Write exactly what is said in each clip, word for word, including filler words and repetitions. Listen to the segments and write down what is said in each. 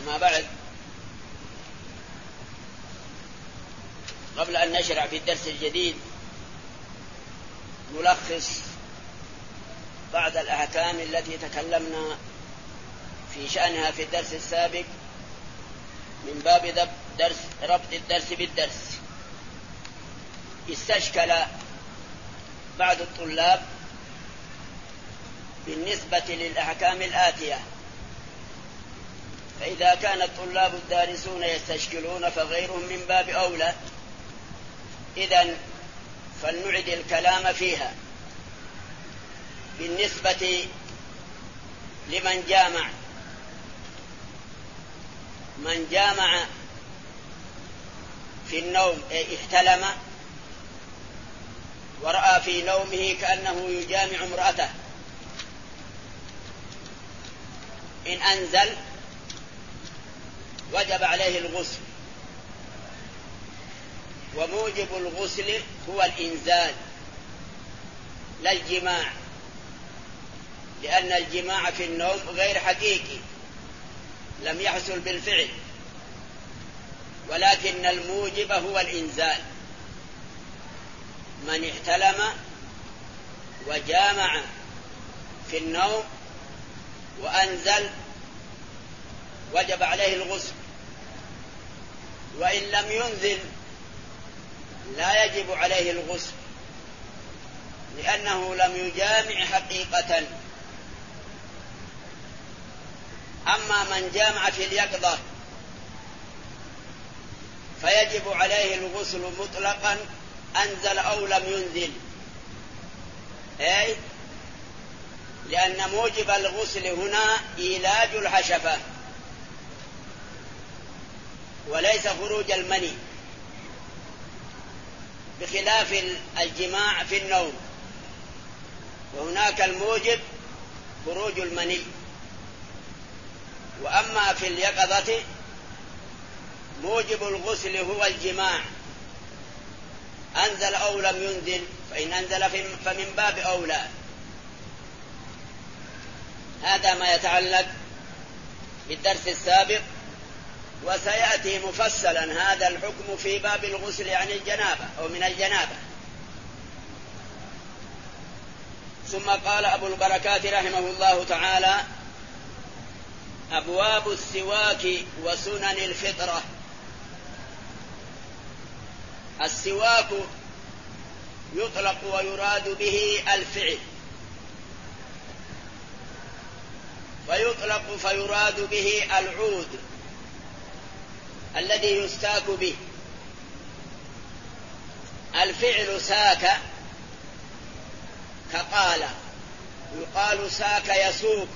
أما بعد، قبل أن نشرع في الدرس الجديد نلخص بعض الأحكام التي تكلمنا في شأنها في الدرس السابق من باب درس ربط الدرس بالدرس. استشكل بعض الطلاب بالنسبة للأحكام الآتية، فإذا كان الطلاب الدارسون يستشكلون فغيرهم من باب أولى، إذن فلنعد الكلام فيها. بالنسبة لمن جامع من جامع في النوم احتلم ورأى في نومه كأنه يجامع امرأته، إن أنزل وجب عليه الغسل، وموجب الغسل هو الإنزال لا الجماع، لأن الجماع في النوم غير حقيقي لم يحصل بالفعل، ولكن الموجب هو الإنزال. من احتلم وجامع في النوم وأنزل وجب عليه الغسل، وإن لم ينزل لا يجب عليه الغسل، لأنه لم يجامع حقيقة. أما من جامع في اليقظة فيجب عليه الغسل مطلقا أنزل أو لم ينزل، أي لأن موجب الغسل هنا إيلاج الحشفة وليس خروج المني، بخلاف الجماع في النوم، وهناك الموجب خروج المني. وأما في اليقظة موجب الغسل هو الجماع، أنزل أو لم ينزل، فإن أنزل فمن باب أولى. هذا ما يتعلق بالدرس السابق، وسيأتي مفصلا هذا الحكم في باب الغسل عن الجنابة أو من الجنابة. ثم قال أبو البركات رحمه الله تعالى: أبواب السواك وسنن الفطرة. السواك يطلق ويراد به الفعل، ويطلق فيراد به العود الذي يستاك به. الفعل ساك كقال، يقال ساك يسوك،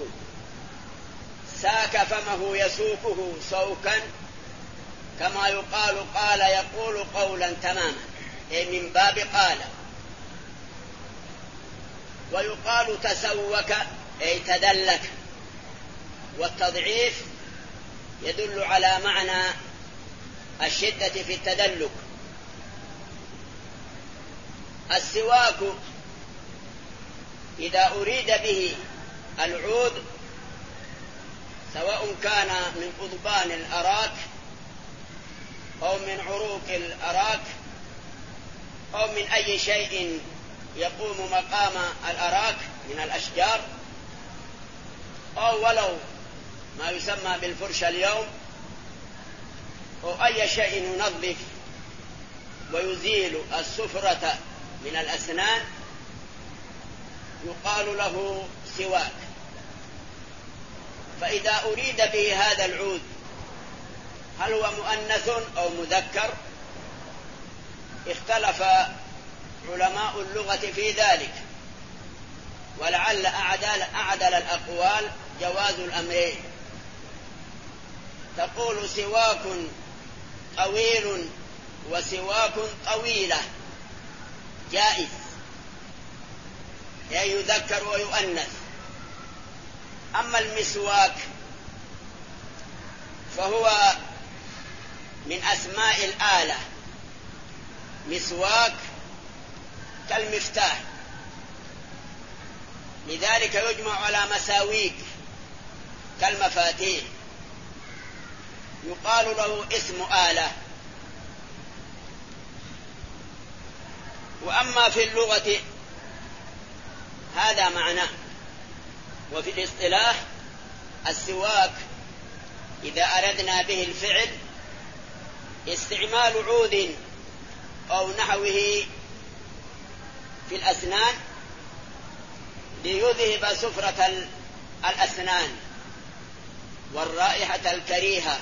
ساك فمه يسوكه سوكا، كما يقال قال يقول قولا تماما، أي من باب قال. ويقال تسوك أي تدلك، والتضعيف يدل على معنى الشدة في التدلك. السواك إذا أريد به العود، سواء كان من قضبان الأراك أو من عروق الأراك أو من أي شيء يقوم مقام الأراك من الأشجار، أو ولو ما يسمى بالفرشة اليوم، أو أي شيء ينظف ويزيل السفرة من الأسنان، يقال له سواك. فإذا أريد به هذا العود، هل هو مؤنث أو مذكر؟ اختلف علماء اللغة في ذلك، ولعل أعدل, أعدل الأقوال جواز الأمرين. تقول سواك طويل وسواك طويلة، جائز، يذكر ويؤنث. أما المسواك فهو من أسماء الآلة، مسواك كالمفتاح، لذلك يجمع على مساويك كالمفاتيح. يقال له اسم آلة. وأما في اللغة هذا معناه. وفي الاصطلاح السواك إذا أردنا به الفعل استعمال عود أو نحوه في الأسنان ليذهب سفرة الأسنان والرائحة الكريهة.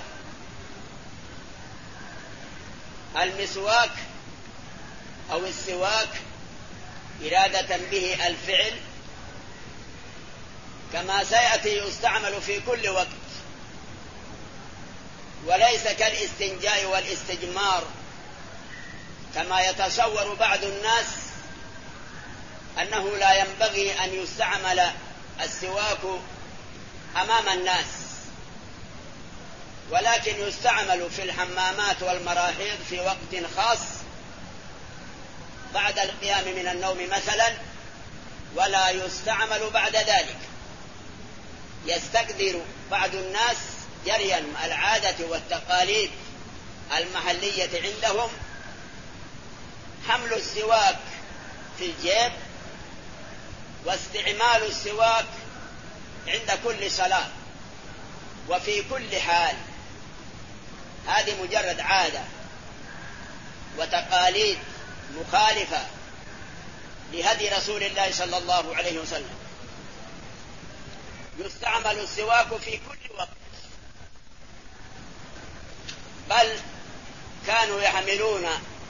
المسواك أو السواك إرادة به الفعل كما سيأتي يستعمل في كل وقت، وليس كالاستنجاء والاستجمار كما يتصور بعض الناس أنه لا ينبغي أن يستعمل السواك أمام الناس، ولكن يستعمل في الحمامات والمراحيض في وقت خاص بعد القيام من النوم مثلا، ولا يستعمل بعد ذلك. يستقدر بعض الناس جريا العادة والتقاليد المحلية عندهم حمل السواك في الجيب واستعمال السواك عند كل صلاة وفي كل حال. هذه مجرد عادة وتقاليد مخالفة لهدي رسول الله صلى الله عليه وسلم. يستعمل السواك في كل وقت، بل كانوا يحملون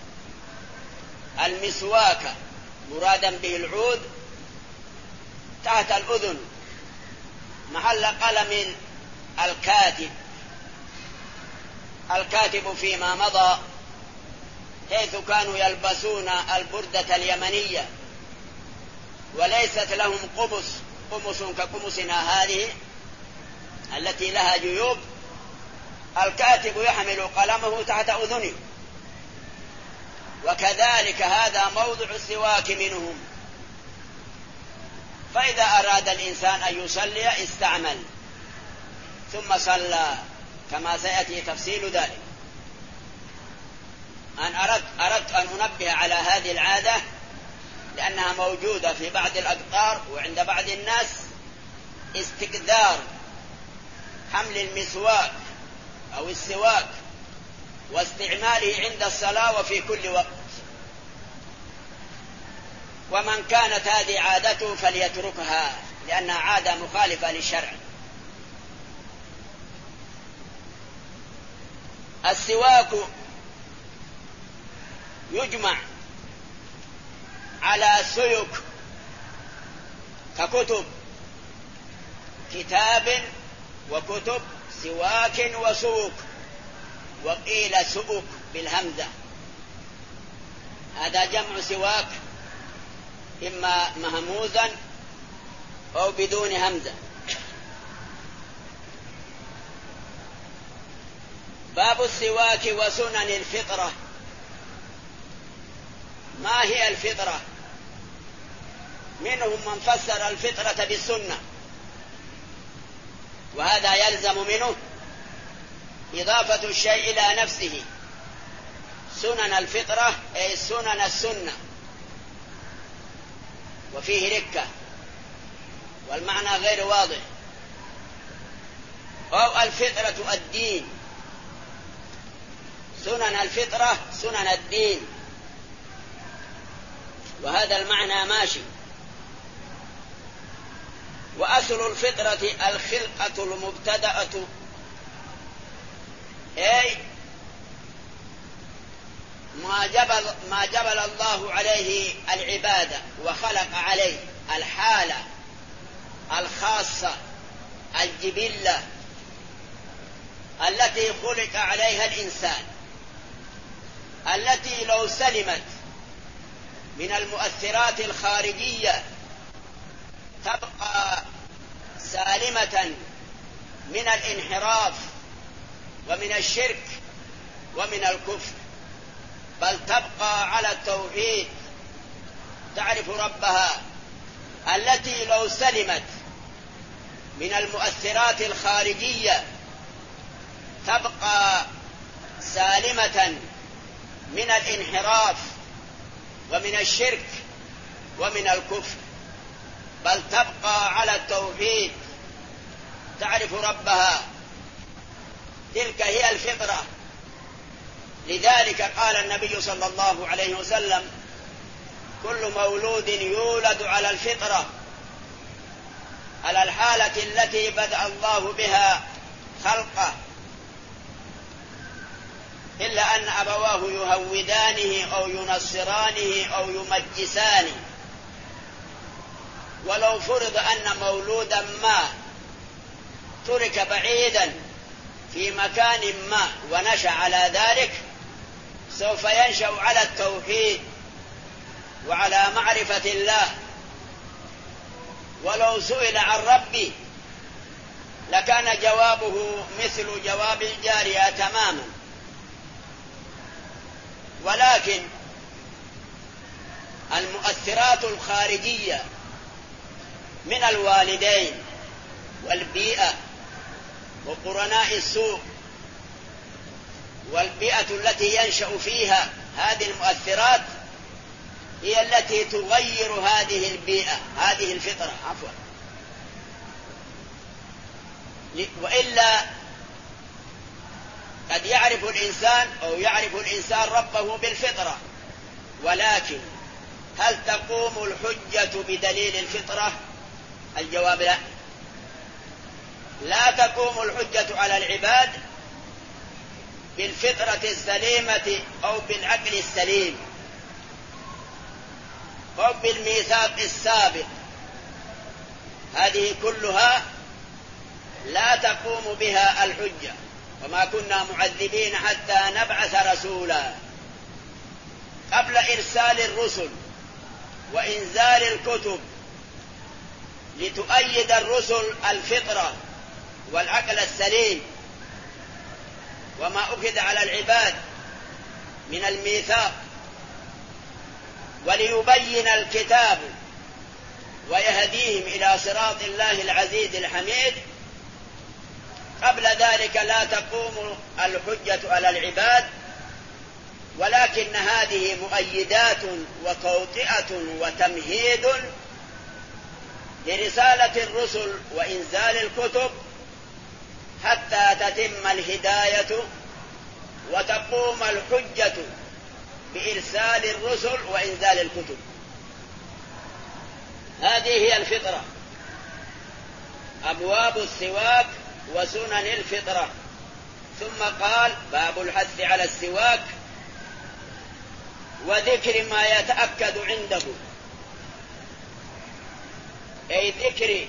المسواك مرادا به العود تحت الأذن محل قلم الكاتب الكاتب فيما مضى، حيث كانوا يلبسون البردة اليمنية وليست لهم قمص قمص كقمصنا هذه التي لها جيوب. الكاتب يحمل قلمه تحت أذنه، وكذلك هذا موضع السواك منهم. فإذا أراد الإنسان أن يصلي استعمل ثم صلى، كما سيأتي تفصيل ذلك. أن أردت, أردت أن أنبه على هذه العادة لأنها موجودة في بعض الأقطار وعند بعض الناس، استقدار حمل المسواك أو السواك واستعماله عند الصلاة وفي كل وقت. ومن كانت هذه عادته فليتركها لأنها عادة مخالفة للشرع. السواك يجمع على سيك ككتب، كتاب وكتب، سواك وسوك، وقيل سؤك بالهمزة. هذا جمع سواك إما مهموزا أو بدون همزة. باب السواك وسنن الفطرة. ما هي الفطرة؟ منهم من فسر الفطرة بالسنة، وهذا يلزم منه إضافة الشيء إلى نفسه. سنن الفطرة أي سنن السنة، وفيه ركة والمعنى غير واضح. أو الفطرة الدين، سنن الفطرة سنن الدين، وهذا المعنى ماشي. وأصل الفطرة الخلقة المبتدأة، أي ما جبل, ما جبل الله عليه العبادة وخلق عليه الحالة الخاصة الجبلة التي خلق عليها الإنسان، التي لو سلمت من المؤثرات الخارجية تبقى سالمة من الانحراف ومن الشرك ومن الكفر، بل تبقى على التوحيد تعرف ربها، التي لو سلمت من المؤثرات الخارجية تبقى سالمة من الانحراف ومن الشرك ومن الكفر، بل تبقى على التوحيد، تعرف ربها. تلك هي الفطرة. لذلك قال النبي صلى الله عليه وسلم: كل مولود يولد على الفطرة، على الحالة التي بدأ الله بها خلقه، إلا أن أبواه يهودانه أو ينصرانه أو يمجسانه. ولو فرض أن مولودا ما ترك بعيدا في مكان ما ونشأ على ذلك، سوف ينشأ على التوحيد وعلى معرفة الله. ولو سئل عن ربي لكان جوابه مثل جواب الجارية تماما. ولكن المؤثرات الخارجية من الوالدين والبيئة وقرناء السوء والبيئة التي ينشأ فيها، هذه المؤثرات هي التي تغير هذه البيئة، هذه الفطرة عفوا. وإلا قد يعرف الإنسان أو يعرف الإنسان ربه بالفطرة، ولكن هل تقوم الحجة بدليل الفطرة؟ الجواب لا. لا تقوم الحجة على العباد بالفطرة السليمة أو بالعقل السليم أو بالميثاق السابق. هذه كلها لا تقوم بها الحجة. وما كنا معذبين حتى نبعث رسولا. قبل إرسال الرسل وإنزال الكتب لتؤيد الرسل الفطرة والعقل السليم وما أخذ على العباد من الميثاق، وليبين الكتاب ويهديهم إلى صراط الله العزيز الحميد، قبل ذلك لا تقوم الحجة على العباد. ولكن هذه مؤيدات وتوطئة وتمهيد لرسالة الرسل وإنزال الكتب حتى تتم الهداية وتقوم الحجة بإرسال الرسل وإنزال الكتب. هذه هي الفطرة. أبواب السواك وسنن الفطرة. ثم قال: باب الحث على السواك وذكر ما يتأكد عنده، أي ذكر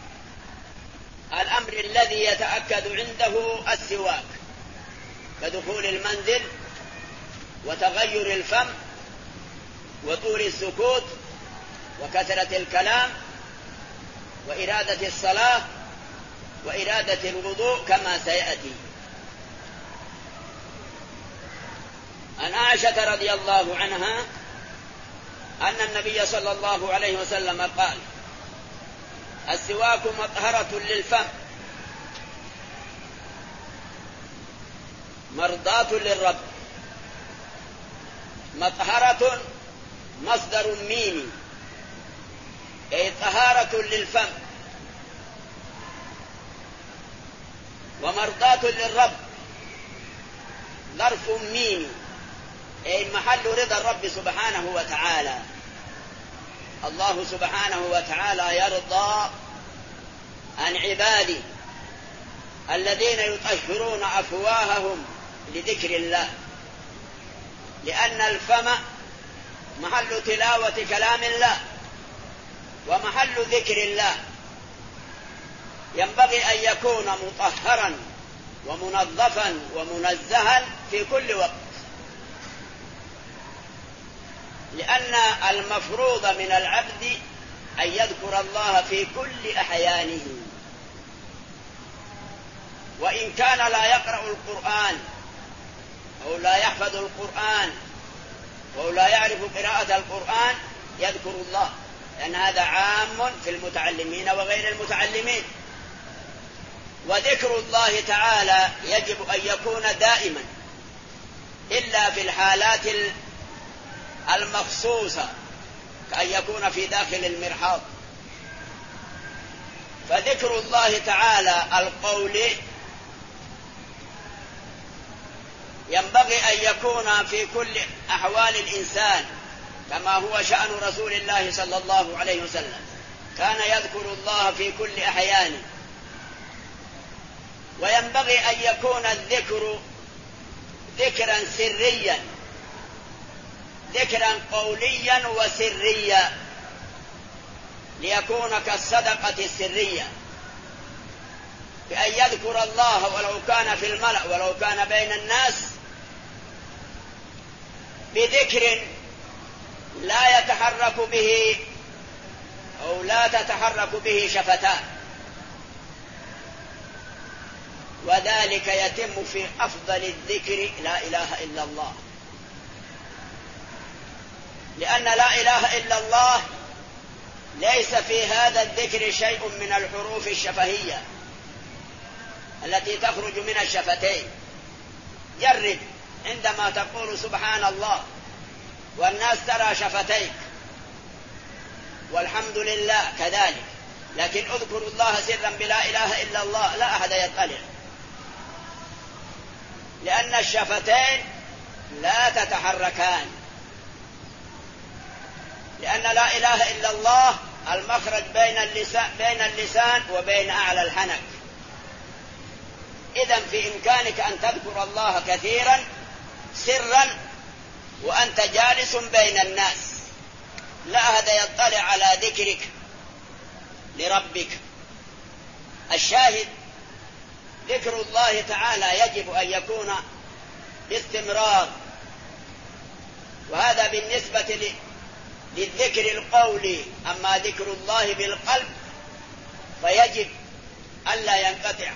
الأمر الذي يتأكد عنده السواك، كدخول المنزل وتغير الفم وطول السكوت وكثرة الكلام وإرادة الصلاة وإرادة الوضوء كما سيأتي. عن عائشة رضي الله عنها أن النبي صلى الله عليه وسلم قال: السواك مطهرة للفم مرضاة للرب. مطهرة مصدر ميمي، أي طهارة للفم، ومرضاة للرب ظرف ميمي، أي محل رضا الرب سبحانه وتعالى. الله سبحانه وتعالى يرضى عن عباده الذين يطهرون أفواههم لذكر الله، لأن الفم محل تلاوة كلام الله ومحل ذكر الله، ينبغي أن يكون مطهرا ومنظفا ومنزها في كل وقت، لأن المفروض من العبد أن يذكر الله في كل أحيانه. وإن كان لا يقرأ القرآن أو لا يحفظ القرآن أو لا يعرف قراءة القرآن يذكر الله، لأن هذا عام في المتعلمين وغير المتعلمين. وذكر الله تعالى يجب أن يكون دائما إلا في الحالات المخصوصة كأن يكون في داخل المرحاض. فذكر الله تعالى القولي ينبغي أن يكون في كل أحوال الإنسان كما هو شأن رسول الله صلى الله عليه وسلم، كان يذكر الله في كل أحيانه. وينبغي أن يكون الذكر ذكرا سريا، ذكرا قوليا وسريا، ليكون كالصدقة السرية، بأن يذكر الله ولو كان في الملأ ولو كان بين الناس بذكر لا يتحرك به أو لا تتحرك به شفتاه، وذلك يتم في أفضل الذكر لا إله إلا الله، لأن لا إله إلا الله ليس في هذا الذكر شيء من الحروف الشفهية التي تخرج من الشفتين. جرب عندما تقول سبحان الله والناس ترى شفتيك، والحمد لله كذلك، لكن اذكر الله سرا بلا إله إلا الله لا أحد يطلع، لأن الشفتين لا تتحركان، لأن لا إله إلا الله المخرج بين اللسان, بين اللسان وبين أعلى الحنك. إذن في إمكانك أن تذكر الله كثيرا سرا وأنت جالس بين الناس، لا أحد يطلع على ذكرك لربك. الشاهد ذكر الله تعالى يجب أن يكون باستمرار، وهذا بالنسبة للذكر القولي. أما ذكر الله بالقلب فيجب ألا ينقطع،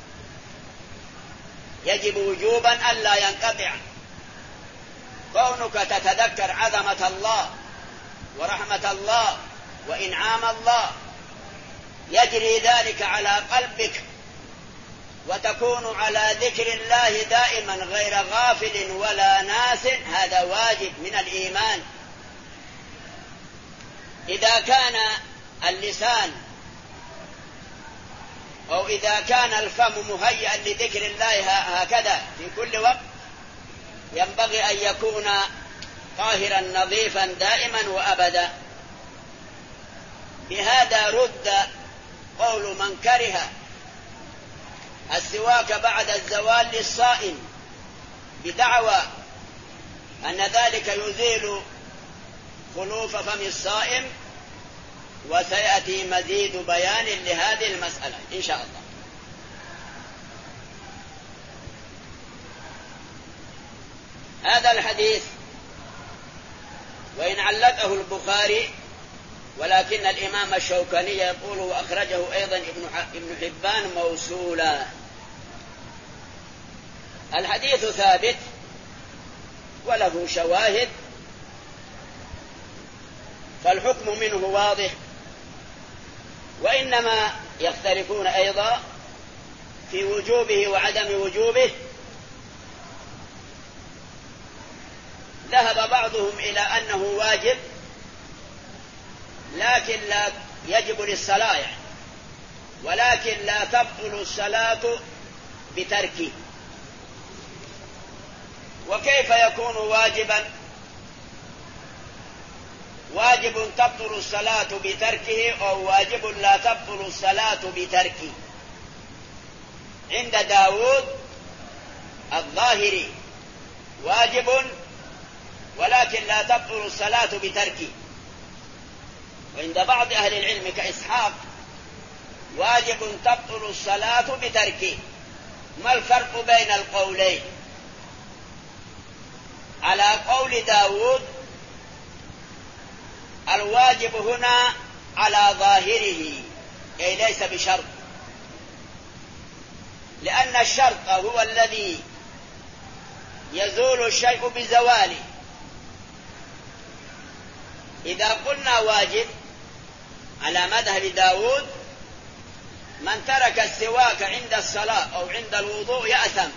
يجب وجوبا ألا ينقطع. كونك تتذكر عظمة الله ورحمة الله وإنعام الله يجري ذلك على قلبك، وتكون على ذكر الله دائما غير غافل ولا ناس، هذا واجب من الإيمان. إذا كان اللسان أو إذا كان الفم مهيئا لذكر الله هكذا في كل وقت، ينبغي أن يكون طاهرا نظيفا دائما وأبدا. بهذا رد قول من كره السواك بعد الزوال للصائم بدعوى أن ذلك يزيل خلوف فم الصائم، وسيأتي مزيد بيان لهذه المسألة إن شاء الله. هذا الحديث وإن علقه البخاري، ولكن الإمام الشوكاني يقول وأخرجه أيضا ابن حبان موصولا. الحديث ثابت وله شواهد، فالحكم منه واضح، وإنما يختلفون أيضا في وجوبه وعدم وجوبه. ذهب بعضهم إلى أنه واجب لكن لا يجب للصلاة يعني، ولكن لا تبطل الصلاة بتركه. وكيف يكون واجبا؟ واجب تبطل الصلاة بتركه أو واجب لا تبطل الصلاة بتركه؟ عند داود الظاهري واجب ولكن لا تبطل الصلاة بتركه، وعند بعض أهل العلم كإسحاق واجب تبطل الصلاة بتركه. ما الفرق بين القولين؟ على قول داود الواجب هنا على ظاهره، أي ليس بشرط، لأن الشرط هو الذي يزول الشيء بزواله. إذا قلنا واجب على مذهب داود من ترك السواك عند الصلاة أو عند الوضوء يأثم،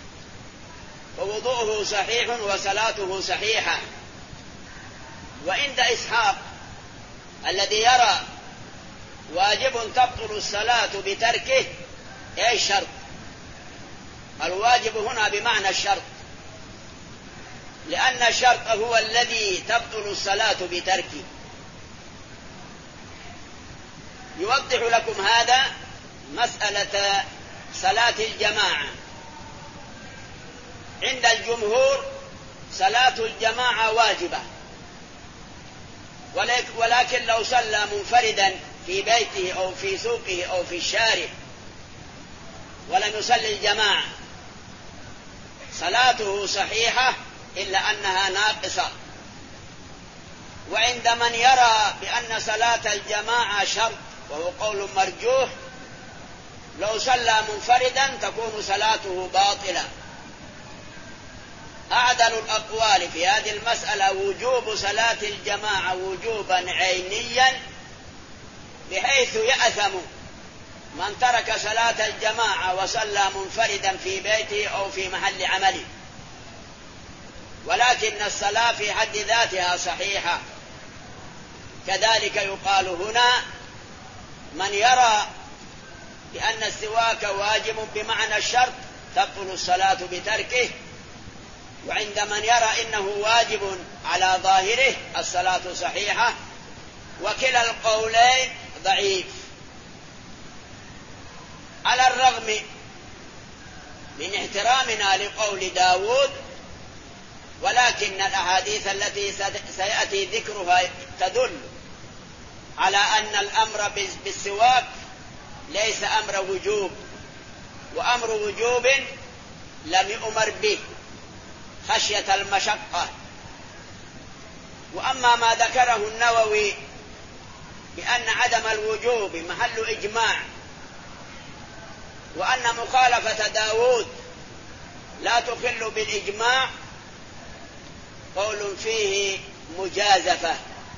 ووضوءه صحيح وصلاته صحيحة. وعند إسحاق الذي يرى واجب تبطل الصلاة بتركه، أي شرط، الواجب هنا بمعنى الشرط، لأن الشرط هو الذي تبطل الصلاة بتركه. يوضح لكم هذا مسألة صلاة الجماعة. عند الجمهور صلاة الجماعة واجبة، ولكن لو صلى منفردا في بيته أو في سوقه أو في الشارع ولم يصلي الجماعة صلاته صحيحة إلا أنها ناقصة. وعند من يرى بأن صلاة الجماعة شرط، وهو قول مرجوح، لو صلى منفردا تكون صلاته باطلة. أعدل الأقوال في هذه المسألة وجوب صلاة الجماعة وجوبا عينيا، بحيث يأثم من ترك صلاة الجماعة وصلى منفردا في بيته أو في محل عمله، ولكن الصلاة في حد ذاتها صحيحة. كذلك يقال هنا من يرى بأن السواك واجب بمعنى الشرط تبطل الصلاة بتركه، وعند من يرى إنه واجب على ظاهره الصلاة صحيحة. وكلا القولين ضعيف، على الرغم من احترامنا لقول داود، ولكن الأحاديث التي سيأتي ذكرها تدل على أن الأمر بالسواك ليس أمر وجوب، وأمر وجوب لم يؤمر به خشية المشقة. وأما ما ذكره النووي بأن عدم الوجوب محل إجماع، وأن مخالفة داود لا تخل بالإجماع، قول فيه مجازفة.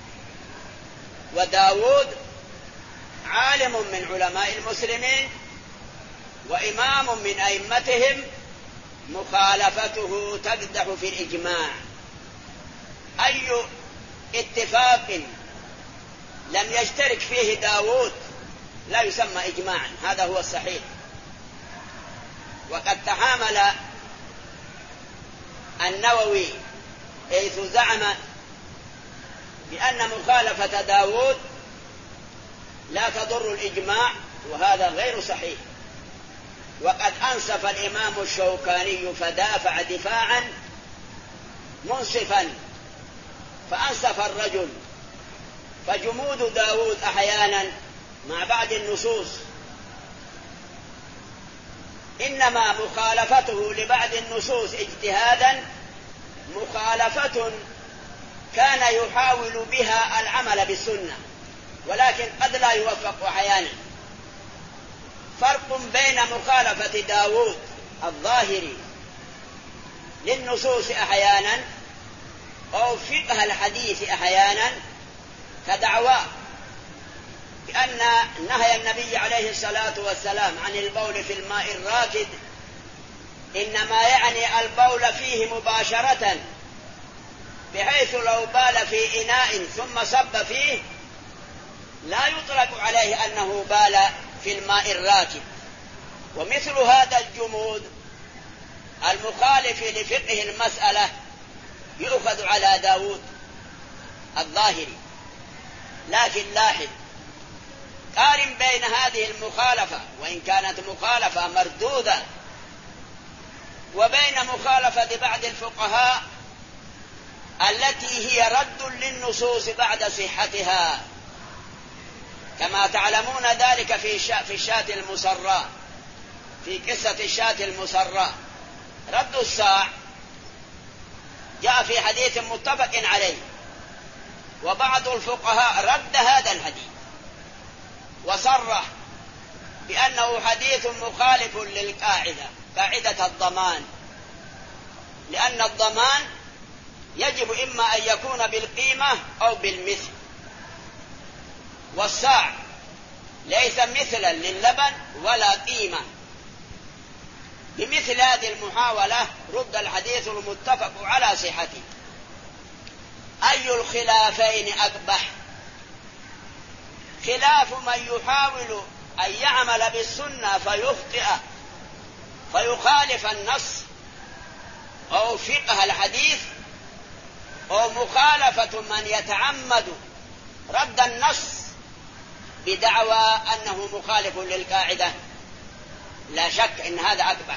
وداود عالم من علماء المسلمين وإمام من أئمتهم، مخالفته تقدح في الإجماع. أي اتفاق لم يشترك فيه داود لا يسمى إجماعا، هذا هو الصحيح. وقد تحامل النووي حيث زعم بأن مخالفة داود لا تضر الإجماع، وهذا غير صحيح. وقد أنصف الإمام الشوكاني فدافع دفاعا منصفا، فأنصف الرجل. فجمود داود أحيانا مع بعض النصوص إنما مخالفته لبعض النصوص اجتهادا مخالفة كان يحاول بها العمل بالسنة، ولكن قد لا يوفق أحيانا. فرق بين مخالفة داود الظاهري للنصوص أحيانا أو فقه الحديث أحيانا، كدعوى بأن نهي النبي عليه الصلاة والسلام عن البول في الماء الراكد إنما يعني البول فيه مباشرة، بحيث لو بال في إناء ثم صب فيه لا يطلق عليه أنه بال في الماء الراكد. ومثل هذا الجمود المخالف لفقه المسألة يؤخذ على داود الظاهري. لكن لاحظ، قارن بين هذه المخالفة وإن كانت مخالفة مردودة وبين مخالفة بعض الفقهاء التي هي رد للنصوص بعد صحتها، كما تعلمون ذلك في في الشاة المصراء، في قصة الشاة المصراء رد الصاع جاء في حديث متفق عليه، وبعض الفقهاء رد هذا الحديث وصرح بأنه حديث مخالف للقاعدة، قاعدة الضمان، لأن الضمان يجب إما أن يكون بالقيمة أو بالمثل، والصاع ليس مثلا للبن ولا قيمة. بمثل هذه المحاولة رد الحديث المتفق على صحته. أي الخلافين أقبح؟ خلاف من يحاول أن يعمل بالسنة فيخطئ فيخالف النص أو فقه الحديث، أو مخالفة من يتعمد رد النص بدعوى أنه مخالف للقاعدة. لا شك أن هذا أقبح.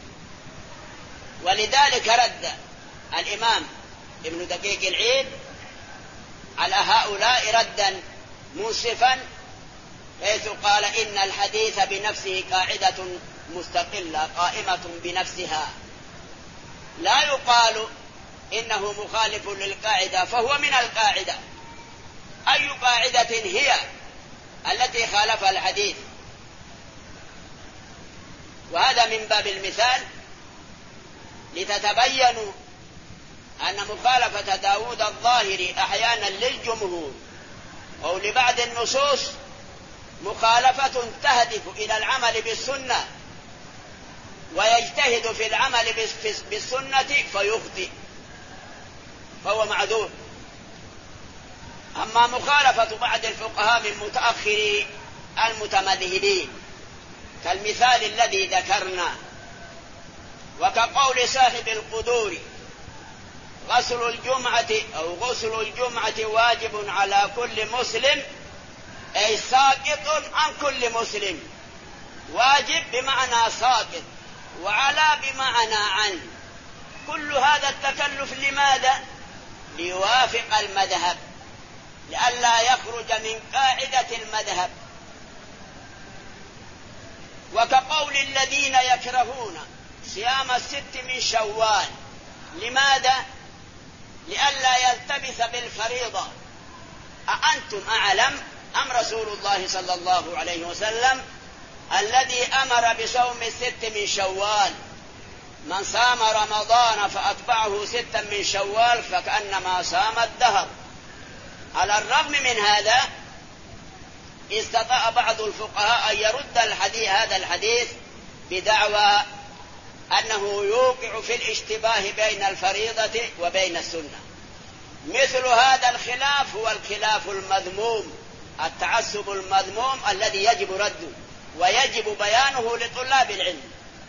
ولذلك رد الإمام ابن دقيق العيد على هؤلاء ردا منصفا، حيث قال إن الحديث بنفسه قاعدة مستقلة قائمة بنفسها، لا يقال إنه مخالف للقاعدة فهو من القاعدة. أي قاعدة هي التي خالف الحديث؟ وهذا من باب المثال لتتبينوا أن مخالفة داود الظاهري أحيانا للجمهور أو لبعض النصوص مخالفة تهدف إلى العمل بالسنة، ويجتهد في العمل بالسنة فيخطئ فهو معذور. أما مخالفة بعض الفقهاء من متأخري المتمذهبين كالمثال الذي ذكرنا، وكقول صاحب القدور غسل الجمعة أو غسل الجمعة واجب على كل مسلم، أي ساقط عن كل مسلم. واجب بمعنى ساقط، وعلى بمعنى عن. كل هذا التكلف لماذا؟ ليوافق المذهب، لئلا يخرج من قاعدة المذهب. وكقول الذين يكرهون صيام الست من شوال، لماذا؟ لئلا يلتبس بالفريضة. أأنتم أعلم أم رسول الله صلى الله عليه وسلم الذي أمر بصوم الست من شوال؟ من صام رمضان فأتبعه ستا من شوال فكأنما صام الدهر. على الرغم من هذا استطاع بعض الفقهاء أن يرد الحديث هذا الحديث بدعوى أنه يوقع في الاشتباه بين الفريضة وبين السنة. مثل هذا الخلاف هو الخلاف المذموم، التعصب المذموم الذي يجب رده ويجب بيانه لطلاب العلم.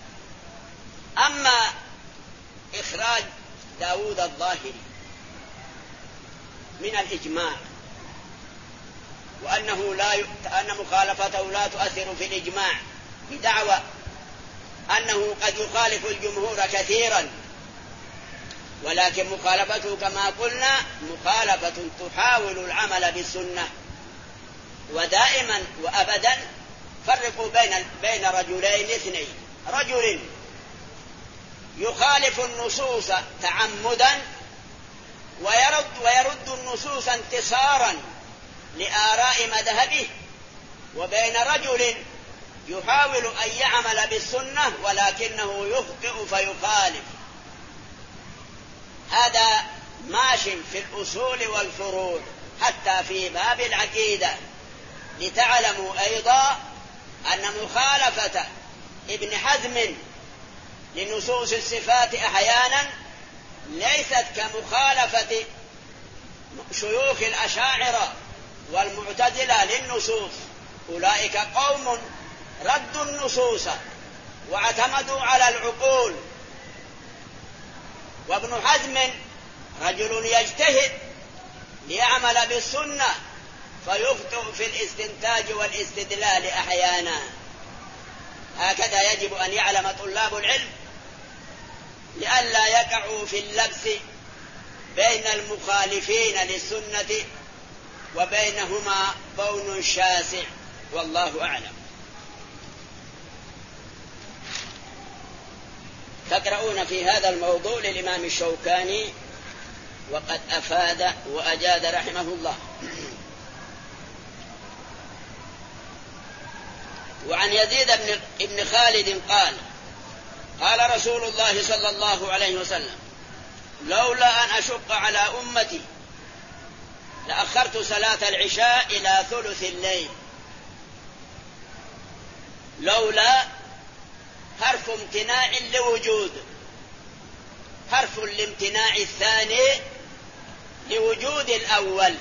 أما إخراج داود الظاهري من الإجماع، وأنه لا ي... أن مخالفته لا تؤثر في الإجماع بدعوى أنه قد يخالف الجمهور كثيرا، ولكن مخالفته كما قلنا مخالفة تحاول العمل بالسنة. ودائما وأبدا فرقوا بين بين رجلين اثنين: رجل يخالف النصوص تعمدا ويرد ويرد النصوص انتصارا لآراء مذهبه، وبين رجل يحاول أن يعمل بالسنة ولكنه يخطئ فيخالف. هذا ماش في الأصول والفروع حتى في باب العقيدة، لتعلموا أيضا أن مخالفة ابن حزم لنصوص الصفات أحيانا ليست كمخالفة شيوخ الأشاعرة والمعتزلة للنصوص. أولئك قوم ردوا النصوص واعتمدوا على العقول، وابن حزم رجل يجتهد ليعمل بالسنة فيخطئ في الاستنتاج والاستدلال أحيانا. هكذا يجب أن يعلم طلاب العلم لئلا يقعوا في اللبس بين المخالفين للسنة وبينهما بون شاسع، والله أعلم. تقرؤون في هذا الموضوع للإمام الشوكاني وقد أفاد وأجاد رحمه الله. وعن يزيد بن خالد قال: قال رسول الله صلى الله عليه وسلم: لولا أن أشق على أمتي لأخرت صلاة العشاء إلى ثلث الليل. لولا حرف امتناع لوجود، حرف الامتناع الثاني لوجود الأول.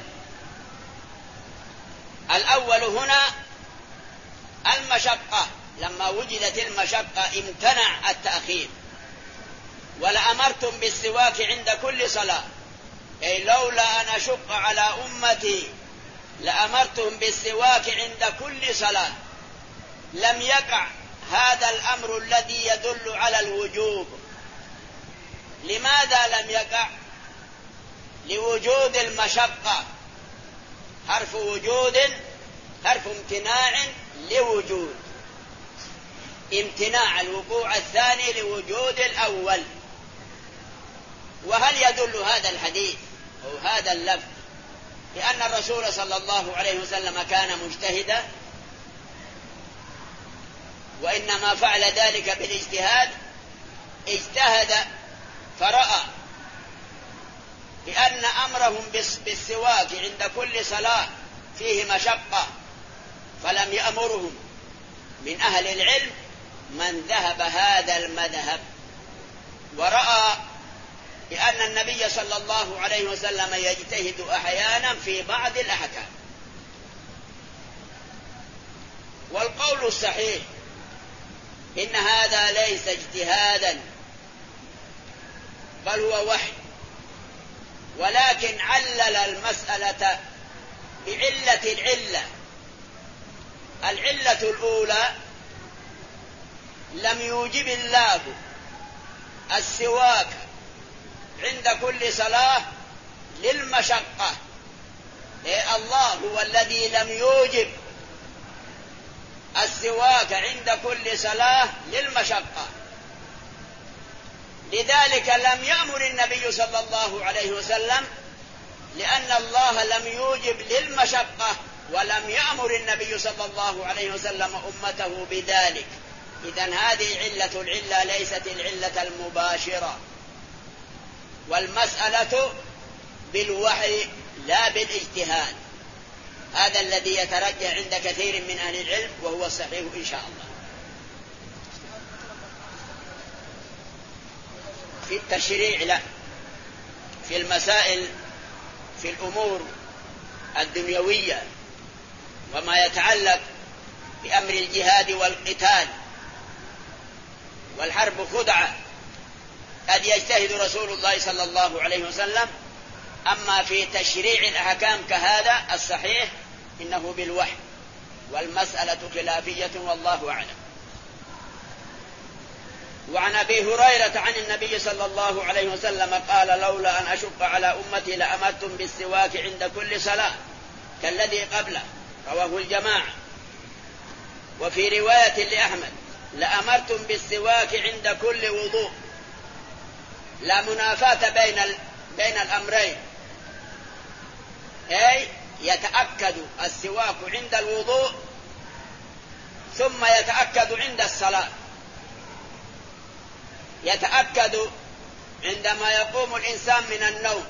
الأول هنا المشقة، لما وجدت المشقة امتنع التأخير. ولأمرتم بالسواك عند كل صلاة، أي لولا أن أشق على أمتي لأمرتم بالسواك عند كل صلاة. لم يقع هذا الأمر الذي يدل على الوجوب. لماذا لم يقع؟ لوجود المشقة، حرف وجود، حرف امتناع لوجود، امتناع الوقوع الثاني لوجود الأول. وهل يدل هذا الحديث أو هذا اللفظ لأن الرسول صلى الله عليه وسلم كان مجتهدا، وإنما فعل ذلك بالاجتهاد؟ اجتهد فرأى بأن أمرهم بالسواك عند كل صلاة فيه مشقة، فلم يأمرهم. من أهل العلم من ذهب هذا المذهب ورأى بأن النبي صلى الله عليه وسلم يجتهد أحيانا في بعض الأحكام. والقول الصحيح إن هذا ليس اجتهادا بل هو وحي، ولكن علل المسألة بعلة العلة. العلة الأولى لم يوجب الله السواك عند كل صلاة للمشقة، إيه الله هو الذي لم يوجب السواك عند كل صلاة للمشقة، لذلك لم يأمر النبي صلى الله عليه وسلم، لأن الله لم يوجب للمشقة ولم يأمر النبي صلى الله عليه وسلم أمته بذلك. إذن هذه علة العلة ليست العلة المباشرة، والمسألة بالوحي لا بالاجتهاد. هذا الذي يترجح عند كثير من أهل العلم وهو الصحيح إن شاء الله. في التشريع لا، في المسائل، في الأمور الدنيوية وما يتعلق بأمر الجهاد والقتال والحرب خدعة قد يجتهد رسول الله صلى الله عليه وسلم. أما في تشريع الأحكام كهذا الصحيح إنه بالوحي، والمسألة خلافية والله أعلم. وعن أبي هريرة عن النبي صلى الله عليه وسلم قال لولا أن أشق على أمتي لأمرتم بالسواك عند كل صلاة كالذي قبله، رواه الجماعة. وفي رواية لأحمد لأمرتم بالسواك عند كل وضوء. لا منافاة بين بين الأمرين، أي يتأكد السواك عند الوضوء ثم يتأكد عند الصلاة. يتأكد عندما يقوم الإنسان من النوم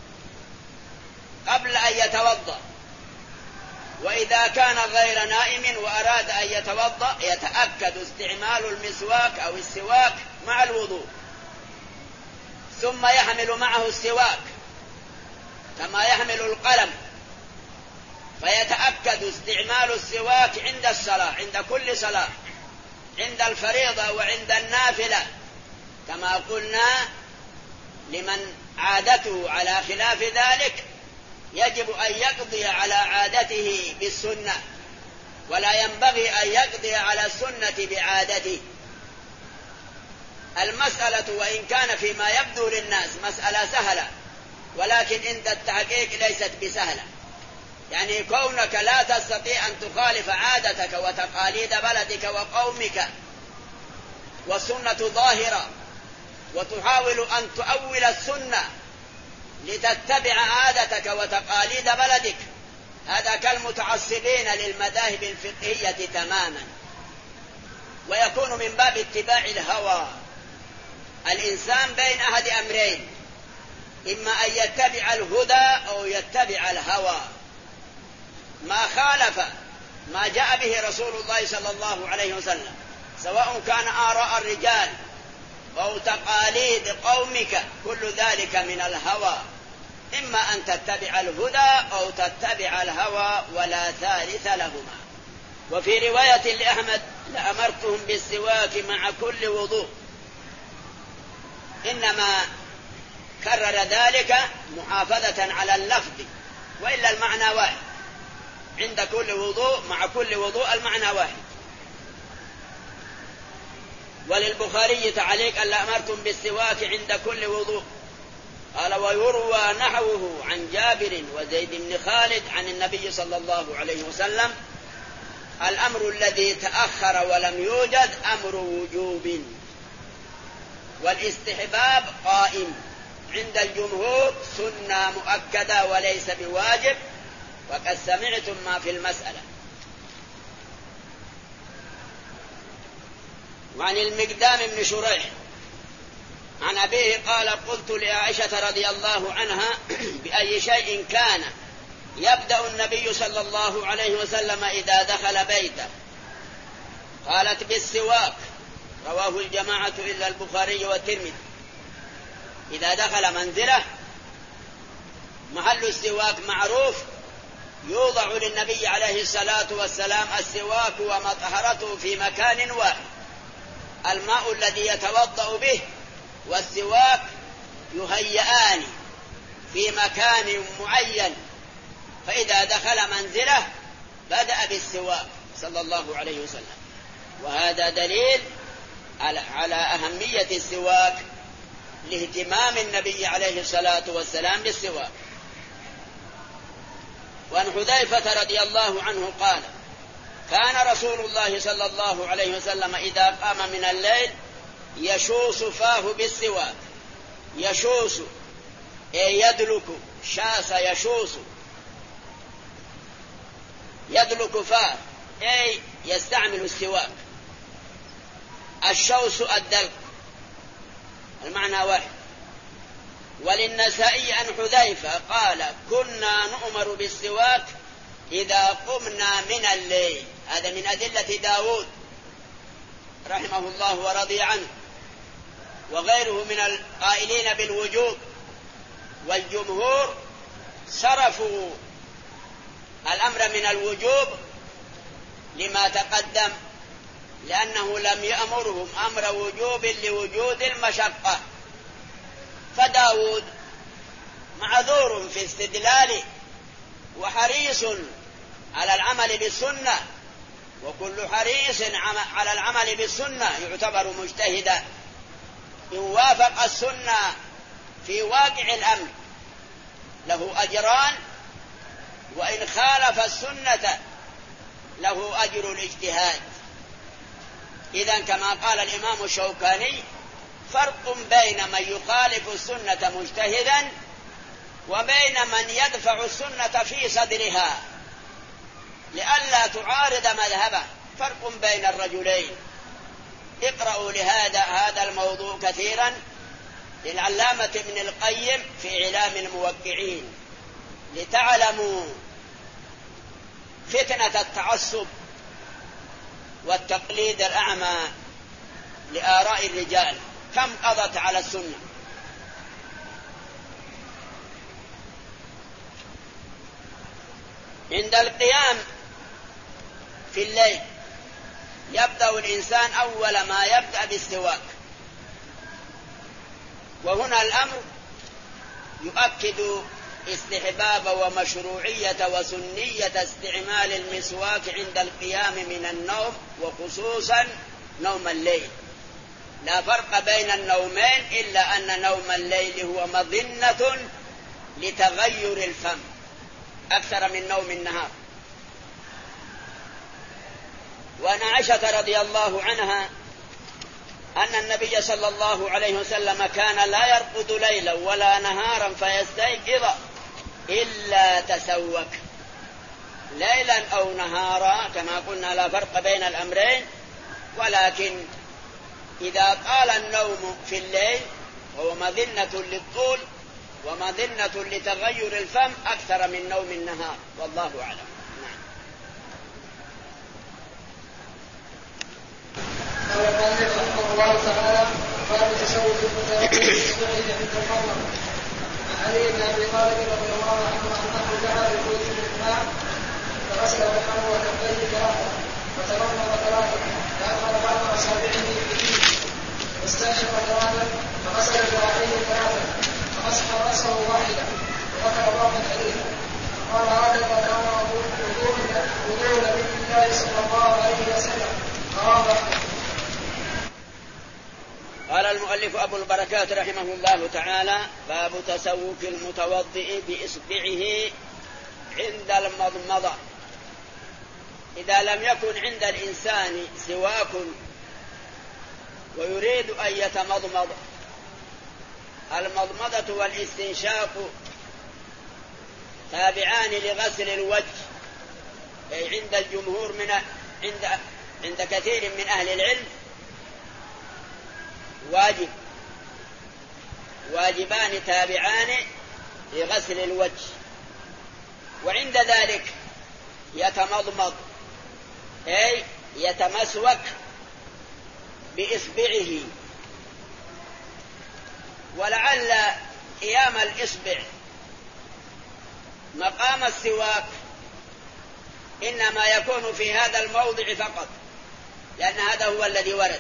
قبل أن يتوضأ، وإذا كان غير نائم وأراد أن يتوضأ يتأكد استعمال المسواك أو السواك مع الوضوء، ثم يحمل معه السواك كما يحمل القلم، فيتأكد استعمال السواك عند الصلاة، عند كل صلاة، عند الفريضة وعند النافلة، كما قلنا لمن عادته على خلاف ذلك يجب أن يقضي على عادته بالسنة، ولا ينبغي أن يقضي على السنة بعادته. المسألة وإن كان فيما يبدو للناس مسألة سهلة، ولكن عند التحقيق ليست بسهلة. يعني كونك لا تستطيع أن تخالف عادتك وتقاليد بلدك وقومك والسنة ظاهرة، وتحاول أن تؤول السنة لتتبع عادتك وتقاليد بلدك، هذا كالمتعصبين للمذاهب الفقهية تماما، ويكون من باب اتباع الهوى. الإنسان بين أحد أمرين، إما أن يتبع الهدى أو يتبع الهوى. ما خالف ما جاء به رسول الله صلى الله عليه وسلم، سواء كان آراء الرجال أو تقاليد قومك، كل ذلك من الهوى، إما أن تتبع الهدى أو تتبع الهوى ولا ثالث لهما. وفي رواية لأحمد: لأمرتهم بالسواك مع كل وضوء. إنما كرر ذلك محافظة على اللفظ، وإلا المعنى واحد، عند كل وضوء مع كل وضوء المعنى واحد. وللبخاري تعليق: أن لأمرتم بالسواك عند كل وضوء. قال: ويروى نحوه عن جابر وزيد بن خالد عن النبي صلى الله عليه وسلم: الأمر الذي تأخر ولم يوجد أمر وجوب، والاستحباب قائم، عند الجمهور سنة مؤكدة وليس بواجب، وقد سمعتم ما في المسألة. وعن المقدام بن شريح عن أبيه قال: قلت لعائشة رضي الله عنها: بأي شيء كان يبدأ النبي صلى الله عليه وسلم إذا دخل بيته؟ قالت: بالسواك. رواه الجماعة إلا البخاري والترمذي. إذا دخل منزله محل السواك معروف، يوضع للنبي عليه الصلاة والسلام السواك ومطهرته في مكان واحد، الماء الذي يتوضأ به والسواك يهيئان في مكان معين، فإذا دخل منزله بدأ بالسواك صلى الله عليه وسلم. وهذا دليل على أهمية السواك لاهتمام النبي عليه الصلاة والسلام بالسواك. وعن حذيفة رضي الله عنه قال: كان رسول الله صلى الله عليه وسلم إذا قام من الليل يشوص فاه بالسواك. يشوص أي يدلك، شاس يشوص، يدلك فاه أي يستعمل السواك. الشوص الدلك، المعنى واحد. وللنسائي عن حذيفة قال: كنا نؤمر بالسواك إذا قمنا من الليل. هذا من أدلة داود رحمه الله ورضي عنه، وغيره من القائلين بالوجوب. والجمهور صرفوا الأمر من الوجوب لما تقدم، لأنه لم يأمرهم أمر وجوب لوجود المشقة. فداود معذور في استدلاله وحريص على العمل بالسنة، وكل حريص على العمل بالسنة يعتبر مجتهدا. إن وافق السنة في واقع الأمر له أجران، وإن خالف السنة له أجر الاجتهاد. إذن كما قال الإمام الشوكاني: فرق بين من يخالف السنة مجتهدا وبين من يدفع السنة في صدرها لئلا تعارض مذهبه، فرق بين الرجلين. اقرأوا لهذا هذا الموضوع كثيرا للعلامة ابن القيم في إعلام الموقعين، لتعلموا فتنة التعصب والتقليد الأعمى لآراء الرجال كم قضت على السنة. عند القيام في الليل يبدأ الإنسان أول ما يبدأ بالسواك، وهنا الأمر يؤكد استحباب ومشروعية وسنية استعمال المسواك عند القيام من النوم، وخصوصا نوم الليل. لا فرق بين النومين إلا أن نوم الليل هو مظنة لتغير الفم أكثر من نوم النهار. وعن عائشة رضي الله عنها أن النبي صلى الله عليه وسلم كان لا يرقد ليلا ولا نهارا فيستيقظ إلا تسوك، ليلا أو نهارا كما قلنا لا فرق بين الأمرين، ولكن إذا طال النوم في الليل وهو مظنة للطول ومظنة لتغير الفم أكثر من نوم النهار، والله أعلم. قال المؤلف رحمه الله تعالى باب تسوق المتوكل بالسعيد عند المرض. عن علي بن ابي طالب رضي الله عنه انه دعا بخروج من الماء فغسل وجهه وكفيه ثلاثه وتمضمض ثلاثه فادخل بعض اصابعه في فيه واستنشق ثلاثه فغسل ذراعيه ثلاثه فمسح راسه واحدا وذكر بعض الحديث. قال هكذا كان وضوء نبي الله صلى الله عليه وسلم. قال المؤلف أبو البركات رحمه الله تعالى باب تسوك المتوضئ بإصبعه عند المضمضة. إذا لم يكن عند الإنسان سواك ويريد أن يتمضمض، المضمضة والاستنشاق تابعان لغسل الوجه، أي عند الجمهور من عند عند كثير من أهل العلم واجب واجبان تابعان لغسل الوجه. وعند ذلك يتمضمض أي يتمسوك بإصبعه، ولعل قيام الإصبع مقام السواك إنما يكون في هذا الموضع فقط، لأن هذا هو الذي ورد،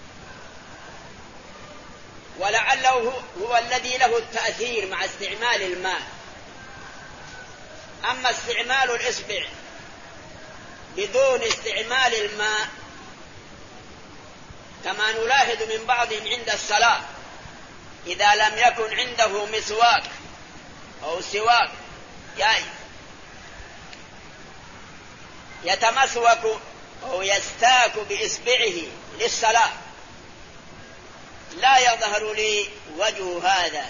ولعله هو الذي له التأثير مع استعمال الماء. أما استعمال الإصبع بدون استعمال الماء كما نلاحظ من بعضهم عند الصلاة، إذا لم يكن عنده مسواك أو سواك جاي يتمسوك أو يستاك بإصبعه للصلاة. لا يظهر لي وجه هذا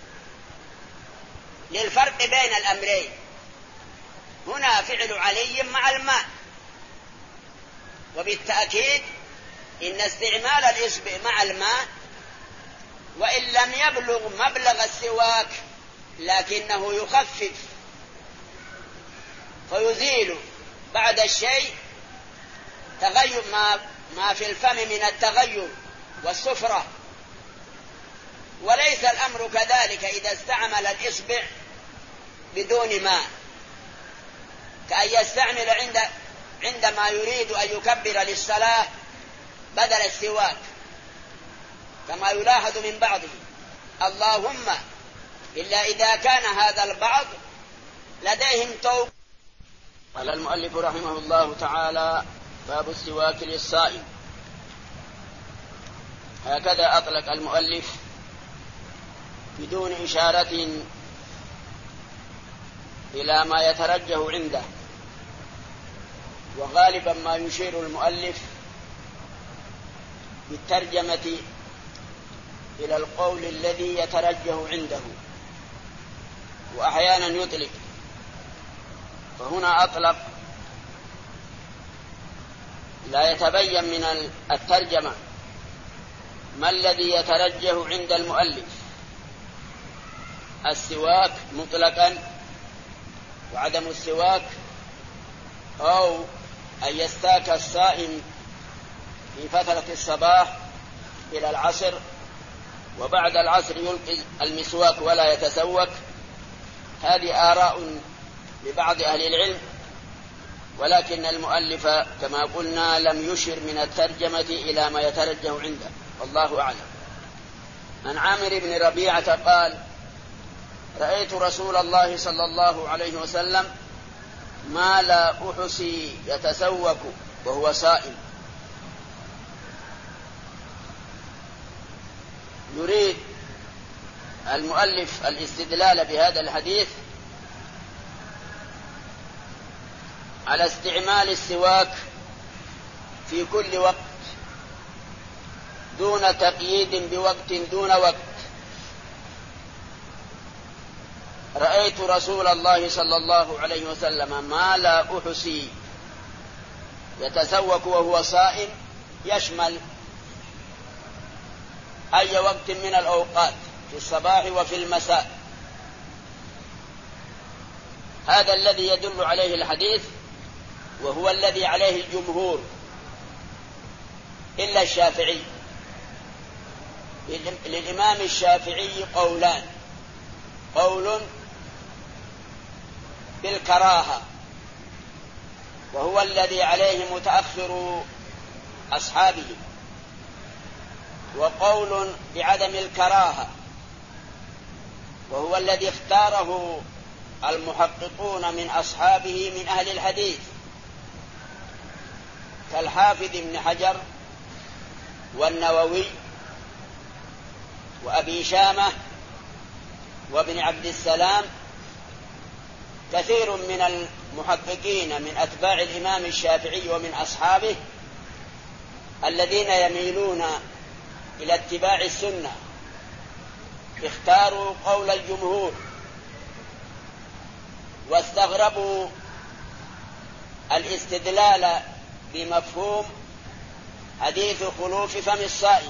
للفرق بين الأمرين. هنا فعل علي مع الماء، وبالتأكيد إن استعمال الإصبع مع الماء وإن لم يبلغ مبلغ السواك لكنه يخفف فيزيل بعد الشيء تغير ما, ما في الفم من التغير والسفرة. وليس الأمر كذلك إذا استعمل الإصبع بدون ماء، كأن يستعمل عند عندما يريد أن يكبر للصلاة بدل السواك كما يلاحظ من بعضه، اللهم إلا إذا كان هذا البعض لديهم توقف. قال المؤلف رحمه الله تعالى باب السواك للصائم. هكذا أطلق المؤلف بدون إشارة إلى ما يترجح عنده، وغالبا ما يشير المؤلف بالترجمة إلى القول الذي يترجح عنده، وأحيانا يطلق. فهنا أطلق لا يتبين من الترجمة ما الذي يترجح عند المؤلف، السواك مطلقا وعدم السواك، أو أن يستاك الصائم في فترة الصباح إلى العصر وبعد العصر يلقي المسواك ولا يتسوك. هذه آراء لبعض أهل العلم، ولكن المؤلف كما قلنا لم يشر من الترجمة إلى ما يترجح عنده، والله أعلم. عن عامر بن ربيعة قال: رأيت رسول الله صلى الله عليه وسلم ما لا أحصي يتسوك وهو صائم. يريد المؤلف الاستدلال بهذا الحديث على استعمال السواك في كل وقت دون تقييد بوقت دون وقت. رأيت رسول الله صلى الله عليه وسلم ما لا أحصي يتسوك وهو صائم، يشمل أي وقت من الأوقات في الصباح وفي المساء. هذا الذي يدل عليه الحديث، وهو الذي عليه الجمهور. إلا الشافعي. للإمام الشافعي قولان: قول بالكراهة وهو الذي عليه متأخر أصحابه، وقول بعدم الكراهة وهو الذي اختاره المحققون من أصحابه من أهل الحديث كالحافظ ابن حجر والنووي وأبي شامة وابن عبد السلام. كثير من المحققين من أتباع الإمام الشافعي ومن أصحابه الذين يميلون إلى اتباع السنة اختاروا قول الجمهور، واستغربوا الاستدلال بمفهوم حديث خلوف فم الصائم،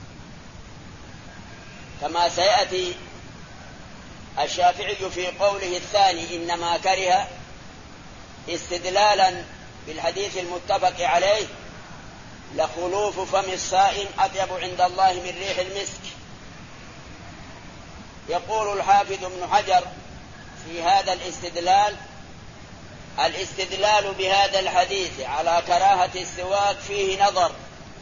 كما سيأتي الشافعي في قوله الثاني إنما كره استدلالا بالحديث المتفق عليه: لخلوف فم الصائم أطيب عند الله من ريح المسك. يقول الحافظ ابن حجر في هذا الاستدلال: الاستدلال بهذا الحديث على كراهة السواك فيه نظر.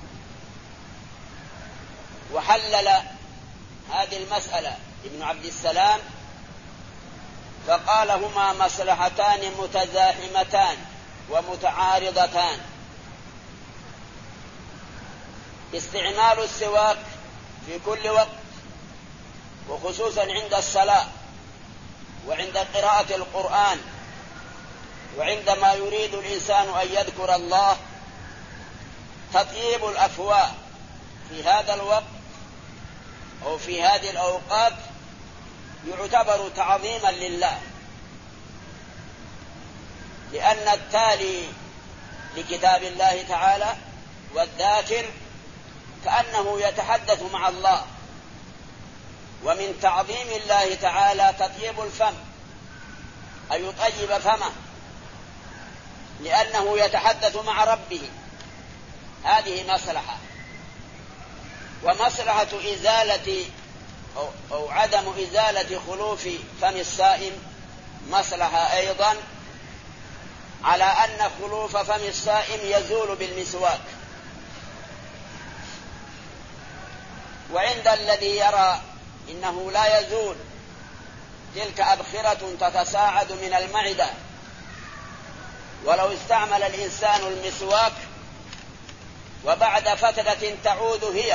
وحلل هذه المسألة ابن عبد السلام فقال: هما مصلحتان متزاحمتان ومتعارضتان. استعمال السواك في كل وقت، وخصوصا عند الصلاة وعند قراءة القرآن وعندما يريد الإنسان أن يذكر الله، تطيب الأفواه في هذا الوقت أو في هذه الأوقات يعتبر تعظيما لله، لأن التالي لكتاب الله تعالى والذاكر كأنه يتحدث مع الله. ومن تعظيم الله تعالى تطيب الفم، أن يطيب فمه لأنه يتحدث مع ربه. هذه مصلحة. ومصلحة إزالة أو, أو عدم إزالة خلوف فم الصائم مصلحة أيضا، على أن خلوف فم الصائم يزول بالمسواك. وعند الذي يرى إنه لا يزول، تلك أبخرة تتصاعد من المعدة، ولو استعمل الإنسان المسواك وبعد فترة تعود هي.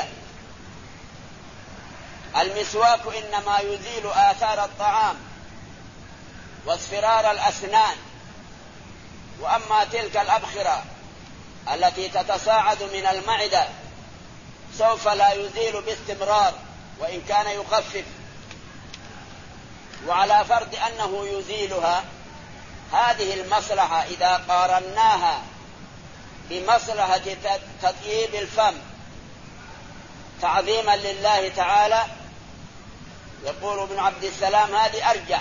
المسواك إنما يزيل آثار الطعام واصفرار الأسنان، وأما تلك الأبخرة التي تتصاعد من المعدة سوف لا يزيل باستمرار وإن كان يخفف. وعلى فرض أنه يزيلها، هذه المصلحة إذا قارناها بمصلحة تطييب الفم تعظيما لله تعالى، يقول ابن عبد السلام هذه أرجح.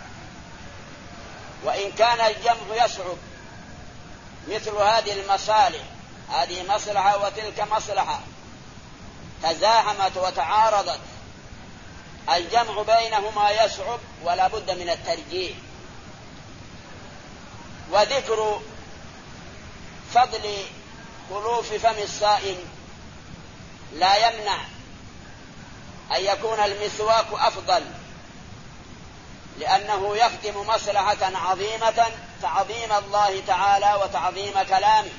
وإن كان الجمع يصعب مثل هذه المصالح، هذه مصلحة وتلك مصلحة تزاحمت وتعارضت، الجمع بينهما يصعب ولا بد من الترجيح. وذكر فضل خلوف فم الصائم لا يمنع أن يكون المسواك أفضل، لأنه يخدم مصلحة عظيمة تعظيم الله تعالى وتعظيم كلامه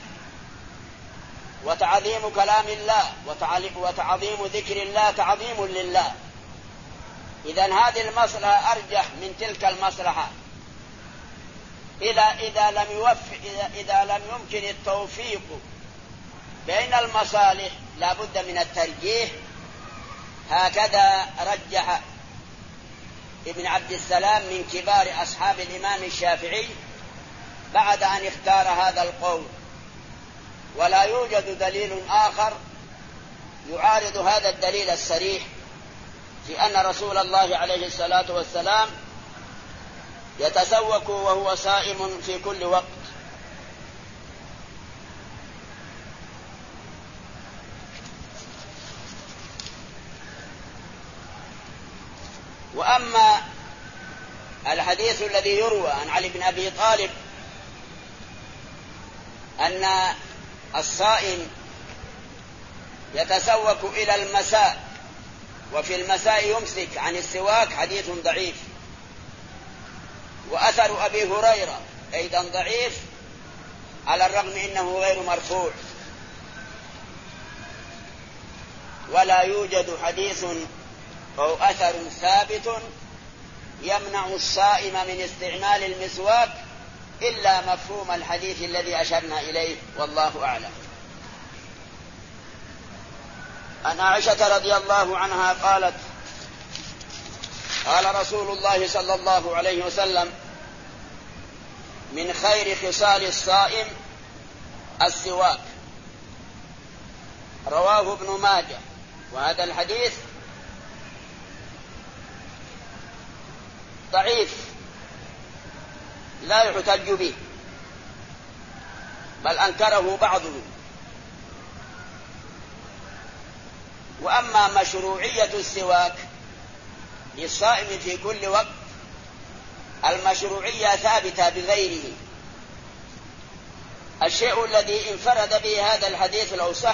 وتعظيم كلام الله وتعظيم ذكر الله تعظيم لله. إذن هذه المصلحة أرجح من تلك المصلحة. إذا إذا لم يوفق إذا, إذا لم يمكن التوفيق بين المصالح لا بد من الترجيح. هكذا رجح ابن عبد السلام من كبار أصحاب الإمام الشافعي بعد أن اختار هذا القول. ولا يوجد دليل آخر يعارض هذا الدليل الصريح في أن رسول الله عليه الصلاة والسلام يتسوك وهو صائم في كل وقت. وأما الحديث الذي يروى عن علي بن أبي طالب أن الصائم يتسوك إلى المساء وفي المساء يمسك عن السواك حديث ضعيف. وأثر أبي هريرة أيضا ضعيف على الرغم إنه غير مرفوع، ولا يوجد حديث أو أثر ثابت يمنع الصائم من استعمال المسواك إلا مفهوم الحديث الذي أشرنا إليه، والله أعلم. عن عائشة رضي الله عنها قالت: قال رسول الله صلى الله عليه وسلم: من خير خصال الصائم السواك. رواه ابن ماجه. وهذا الحديث ضعيف لا يحتج به، بل أنكره بعضهم. وأما مشروعية السواك للصائم في كل وقت، المشروعية ثابتة بغيره. الشيء الذي انفرد به هذا الحديث لو صح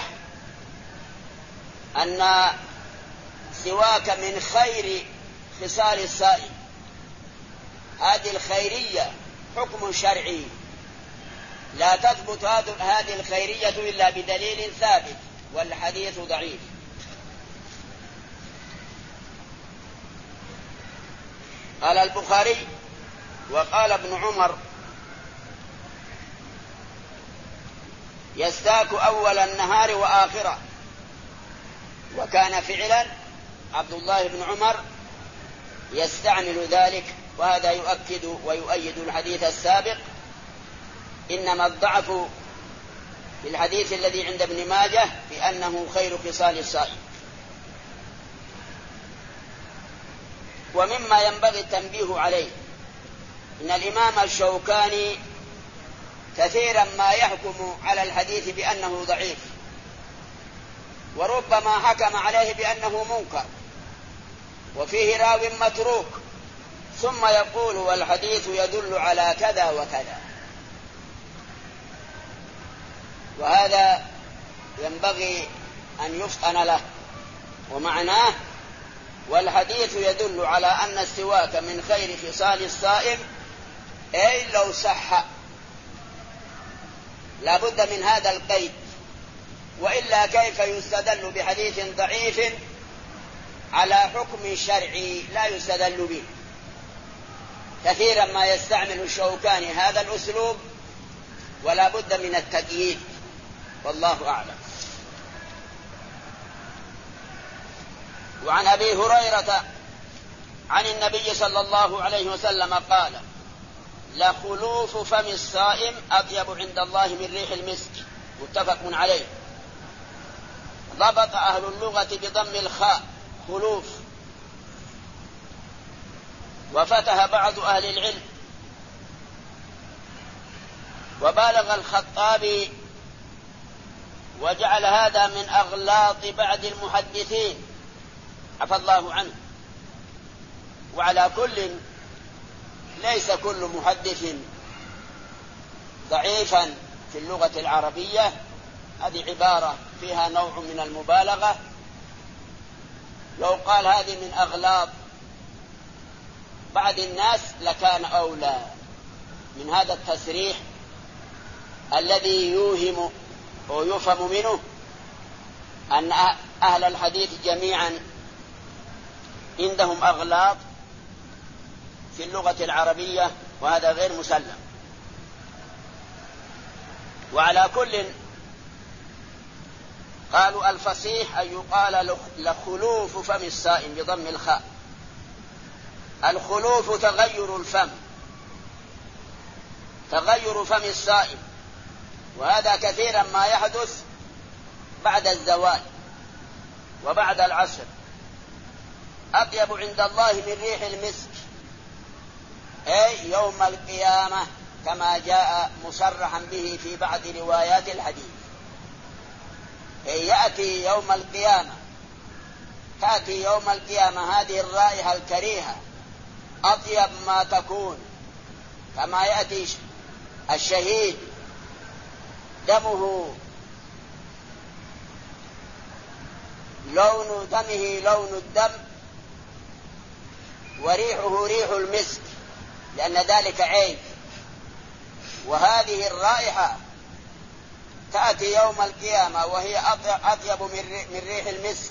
أن سواك من خير خصال الصائم. هذه الخيرية حكم شرعي، لا تثبت هذه الخيرية إلا بدليل ثابت، والحديث ضعيف. قال البخاري: وقال ابن عمر: يستاك أول النهار وآخره. وكان فعلا عبد الله بن عمر يستعمل ذلك، وهذا يؤكد ويؤيد الحديث السابق. إنما الضعف في الحديث الذي عند ابن ماجه بأنه خير خصال الصائم. ومما ينبغي التنبيه عليه إن الإمام الشوكاني كثيرا ما يحكم على الحديث بأنه ضعيف، وربما حكم عليه بأنه منكر وفيه راو متروك، ثم يقول: والحديث يدل على كذا وكذا. وهذا ينبغي أن يفطن له. ومعناه: والحديث يدل على أن السواك من خير خصال الصائم، أي لو صح. لا بد من هذا القيد، وإلا كيف يستدل بحديث ضعيف على حكم شرعي لا يستدل به؟ كثيرا ما يستعمل الشوكاني هذا الأسلوب، ولا بد من التقييد، والله أعلم. وعن أبي هريرة عن النبي صلى الله عليه وسلم قال: لخلوف فم الصائم أطيب عند الله من ريح المسك. متفق عليه. ضبط أهل اللغة بضم الخاء خلوف، وفتح بعض أهل العلم. وبالغ الخطابي وجعل هذا من أغلاط بعض المحدثين عفى الله عنه. وعلى كل، ليس كل محدث ضعيفا في اللغة العربية، هذه عبارة فيها نوع من المبالغة. لو قال هذه من أغلاط بعض الناس لكان أولى من هذا التصريح الذي يوهم ويفهم منه أن أهل الحديث جميعا عندهم أغلاط في اللغة العربية، وهذا غير مسلم. وعلى كل، قالوا الفصيح أن يقال لخلوف فم الصائم بضم الخاء. الخلوف تغير الفم، تغير فم الصائم، وهذا كثيرا ما يحدث بعد الزوال وبعد العصر. أطيب عند الله من ريح المسك، أي يوم القيامة، كما جاء مصرحا به في بعض روايات الحديث. أي يأتي يوم القيامة تأتي يوم القيامة هذه الرائحة الكريهة أطيب ما تكون، كما يأتي الشهيد دمه لون دمه لون الدم وريحه ريح المسك، لأن ذلك عيب. وهذه الرائحة تأتي يوم القيامة وهي أطيب من ريح المسك.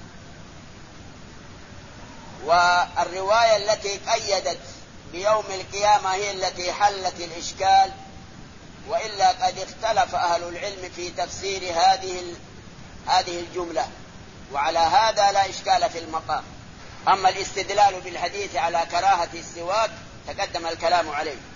والرواية التي قيدت بيوم القيامة هي التي حلت الإشكال، وإلا قد اختلف أهل العلم في تفسير هذه هذه الجملة، وعلى هذا لا إشكال في المقام. أما الاستدلال بالحديث على كراهة السواك تقدم الكلام عليه.